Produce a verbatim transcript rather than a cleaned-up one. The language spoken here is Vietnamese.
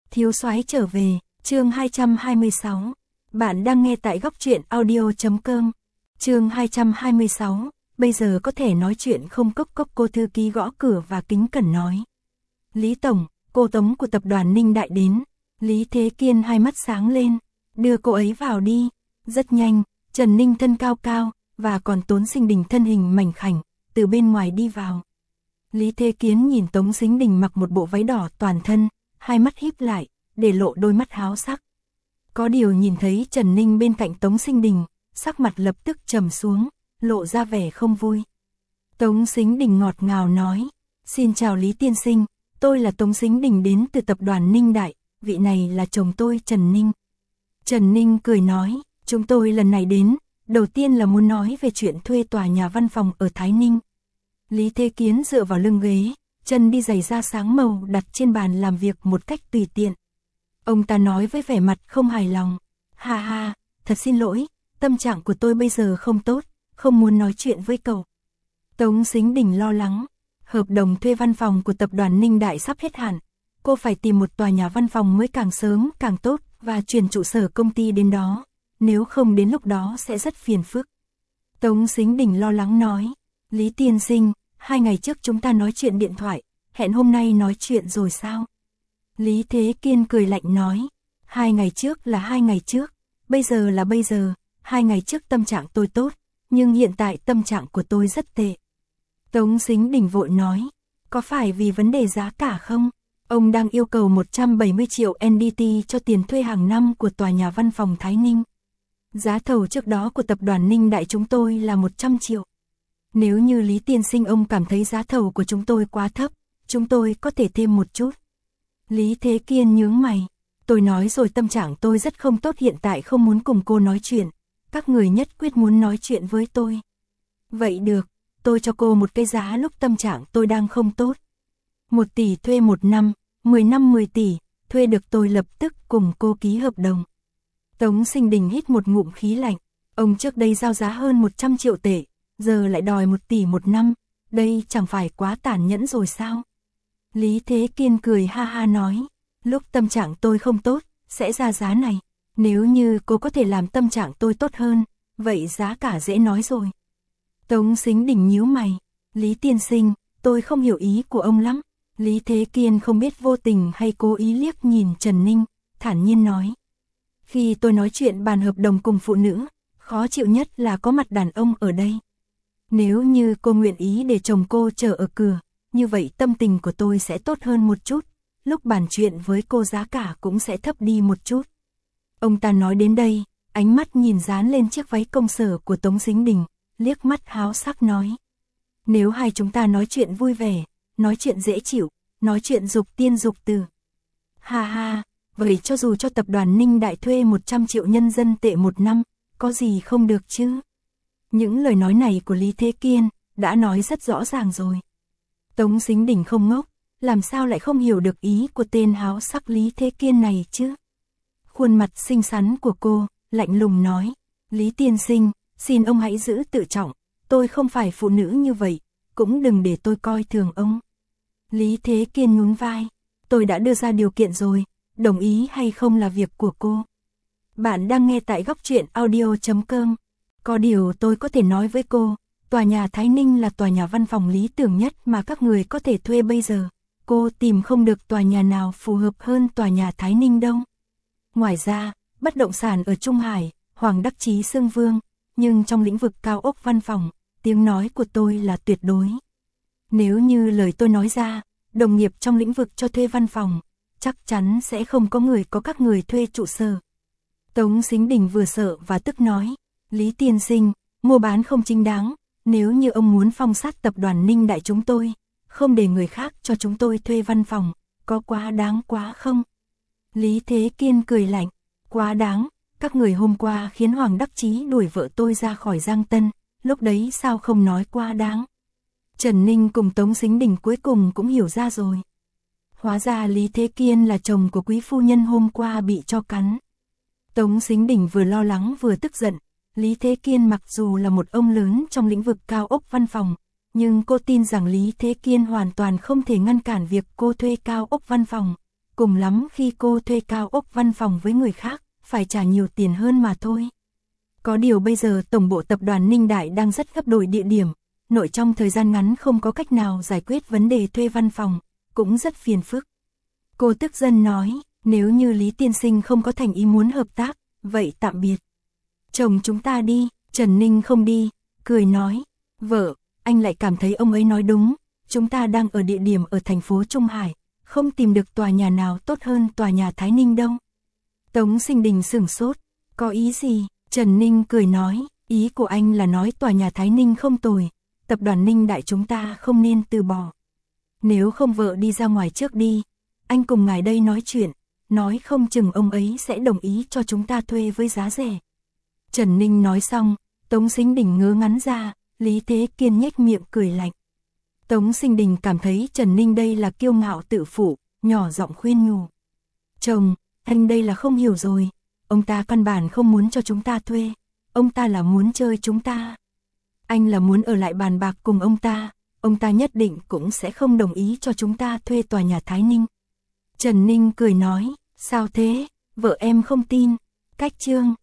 Thiếu soái trở về, chương hai trăm hai mươi sáu. Bạn đang nghe tại góc truyện audio chấm com. Chương hai trăm hai mươi sáu, bây giờ có thể nói chuyện không? Cốc cốc. Cô thư ký gõ cửa và kính cẩn nói. Lý Tổng, cô Tống của tập đoàn Ninh Đại đến. Lý Thế Kiên hai mắt sáng lên, đưa cô ấy vào đi. Rất nhanh, Trần Ninh thân cao cao, và còn Tống Sinh Đình thân hình mảnh khảnh, từ bên ngoài đi vào. Lý Thế Kiên nhìn Tống Sinh Đình mặc một bộ váy đỏ toàn thân, hai mắt híp lại, để lộ đôi mắt háo sắc. Có điều nhìn thấy Trần Ninh bên cạnh Tống Sinh Đình, sắc mặt lập tức trầm xuống, lộ ra vẻ không vui. Tống Sinh Đình ngọt ngào nói, xin chào Lý Tiên Sinh, tôi là Tống Sinh Đình đến từ tập đoàn Ninh Đại, vị này là chồng tôi Trần Ninh. Trần Ninh cười nói, chúng tôi lần này đến, đầu tiên là muốn nói về chuyện thuê tòa nhà văn phòng ở Thái Ninh. Lý Thế Kiên dựa vào lưng ghế, chân đi giày da sáng màu đặt trên bàn làm việc một cách tùy tiện. Ông ta nói với vẻ mặt không hài lòng, ha ha, thật xin lỗi, tâm trạng của tôi bây giờ không tốt, không muốn nói chuyện với cậu. Tống Sinh Đình lo lắng, hợp đồng thuê văn phòng của tập đoàn Ninh Đại sắp hết hạn, cô phải tìm một tòa nhà văn phòng mới càng sớm càng tốt và chuyển trụ sở công ty đến đó, nếu không đến lúc đó sẽ rất phiền phức. Tống Sinh Đình lo lắng nói, Lý Tiên Sinh, hai ngày trước chúng ta nói chuyện điện thoại, hẹn hôm nay nói chuyện rồi sao? Lý Thế Kiên cười lạnh nói, hai ngày trước là hai ngày trước, bây giờ là bây giờ, hai ngày trước tâm trạng tôi tốt, nhưng hiện tại tâm trạng của tôi rất tệ. Tống Sinh Đình vội nói, có phải vì vấn đề giá cả không? Ông đang yêu cầu một trăm bảy mươi triệu en đê tê cho tiền thuê hàng năm của tòa nhà văn phòng Thái Ninh. Giá thầu trước đó của tập đoàn Ninh Đại chúng tôi là một trăm triệu. Nếu như Lý Tiên Sinh ông cảm thấy giá thầu của chúng tôi quá thấp, chúng tôi có thể thêm một chút. Lý Thế Kiên nhướng mày, tôi nói rồi tâm trạng tôi rất không tốt, hiện tại không muốn cùng cô nói chuyện, các người nhất quyết muốn nói chuyện với tôi. Vậy được, tôi cho cô một cái giá lúc tâm trạng tôi đang không tốt. Một tỷ thuê một năm, mười năm mười tỷ, thuê được tôi lập tức cùng cô ký hợp đồng. Tống Sinh Đình hít một ngụm khí lạnh, ông trước đây giao giá hơn một trăm triệu tệ, giờ lại đòi một tỷ một năm, đây chẳng phải quá tàn nhẫn rồi sao? Lý Thế Kiên cười ha ha nói, lúc tâm trạng tôi không tốt, sẽ ra giá này, nếu như cô có thể làm tâm trạng tôi tốt hơn, vậy giá cả dễ nói rồi. Tống Sinh Đình nhíu mày, Lý Tiên Sinh, tôi không hiểu ý của ông lắm. Lý Thế Kiên không biết vô tình hay cố ý liếc nhìn Trần Ninh, thản nhiên nói. Khi tôi nói chuyện bàn hợp đồng cùng phụ nữ, khó chịu nhất là có mặt đàn ông ở đây. Nếu như cô nguyện ý để chồng cô chờ ở cửa, như vậy tâm tình của tôi sẽ tốt hơn một chút, lúc bàn chuyện với cô giá cả cũng sẽ thấp đi một chút. Ông ta nói đến đây, ánh mắt nhìn dán lên chiếc váy công sở của Tống Sinh Đình, liếc mắt háo sắc nói. Nếu hai chúng ta nói chuyện vui vẻ, nói chuyện dễ chịu, nói chuyện dục tiên dục từ. Ha ha, vậy cho dù cho tập đoàn Ninh Đại thuê một trăm triệu nhân dân tệ một năm, có gì không được chứ? Những lời nói này của Lý Thế Kiên đã nói rất rõ ràng rồi. Tống Sinh Đình không ngốc, làm sao lại không hiểu được ý của tên háo sắc Lý Thế Kiên này chứ? Khuôn mặt xinh xắn của cô, lạnh lùng nói, Lý Tiên Sinh, xin ông hãy giữ tự trọng, tôi không phải phụ nữ như vậy, cũng đừng để tôi coi thường ông. Lý Thế Kiên nhún vai, tôi đã đưa ra điều kiện rồi, đồng ý hay không là việc của cô. Bạn đang nghe tại góc truyện audio chấm com. Có điều tôi có thể nói với cô, tòa nhà Thái Ninh là tòa nhà văn phòng lý tưởng nhất mà các người có thể thuê bây giờ. Cô tìm không được tòa nhà nào phù hợp hơn tòa nhà Thái Ninh đâu. Ngoài ra, bất động sản ở Trung Hải, Hoàng Đắc Chí xưng vương, nhưng trong lĩnh vực cao ốc văn phòng, tiếng nói của tôi là tuyệt đối. Nếu như lời tôi nói ra, đồng nghiệp trong lĩnh vực cho thuê văn phòng, chắc chắn sẽ không có người có các người thuê trụ sở. Tống Sinh Đình vừa sợ và tức nói, Lý Tiên Sinh, mua bán không chính đáng, nếu như ông muốn phong sát tập đoàn Ninh Đại chúng tôi, không để người khác cho chúng tôi thuê văn phòng, có quá đáng quá không? Lý Thế Kiên cười lạnh, quá đáng, các người hôm qua khiến Hoàng Đắc Chí đuổi vợ tôi ra khỏi Giang Tân, lúc đấy sao không nói quá đáng? Trần Ninh cùng Tống Sinh Đình cuối cùng cũng hiểu ra rồi. Hóa ra Lý Thế Kiên là chồng của quý phu nhân hôm qua bị cho cắn. Tống Sinh Đình vừa lo lắng vừa tức giận. Lý Thế Kiên mặc dù là một ông lớn trong lĩnh vực cao ốc văn phòng, nhưng cô tin rằng Lý Thế Kiên hoàn toàn không thể ngăn cản việc cô thuê cao ốc văn phòng. cùng lắm khi cô thuê cao ốc văn phòng với người khác, phải trả nhiều tiền hơn mà thôi. Có điều bây giờ tổng bộ tập đoàn Ninh Đại đang rất gấp đổi địa điểm, nội trong thời gian ngắn không có cách nào giải quyết vấn đề thuê văn phòng, cũng rất phiền phức. Cô tức giận nói, nếu như Lý tiên sinh không có thành ý muốn hợp tác, vậy tạm biệt. Chồng chúng ta đi, Trần Ninh không đi, cười nói, vợ, anh lại cảm thấy ông ấy nói đúng, chúng ta đang ở địa điểm ở thành phố Trung Hải, không tìm được tòa nhà nào tốt hơn tòa nhà Thái Ninh đâu. Tống Sinh Đình sửng sốt, có ý gì? Trần Ninh cười nói, ý của anh là nói tòa nhà Thái Ninh không tồi, tập đoàn Ninh Đại chúng ta không nên từ bỏ. Nếu không vợ đi ra ngoài trước đi, anh cùng ngài đây nói chuyện, nói không chừng ông ấy sẽ đồng ý cho chúng ta thuê với giá rẻ. Trần Ninh nói xong, Tống Sinh Đình ngớ ngắn ra, Lý Thế Kiên nhếch miệng cười lạnh. Tống Sinh Đình cảm thấy Trần Ninh đây là kiêu ngạo tự phụ, nhỏ giọng khuyên nhủ. Chồng, anh đây là không hiểu rồi, ông ta căn bản không muốn cho chúng ta thuê, ông ta là muốn chơi chúng ta. Anh là muốn ở lại bàn bạc cùng ông ta, ông ta nhất định cũng sẽ không đồng ý cho chúng ta thuê tòa nhà Thái Ninh. Trần Ninh cười nói, sao thế, vợ em không tin. Cách chương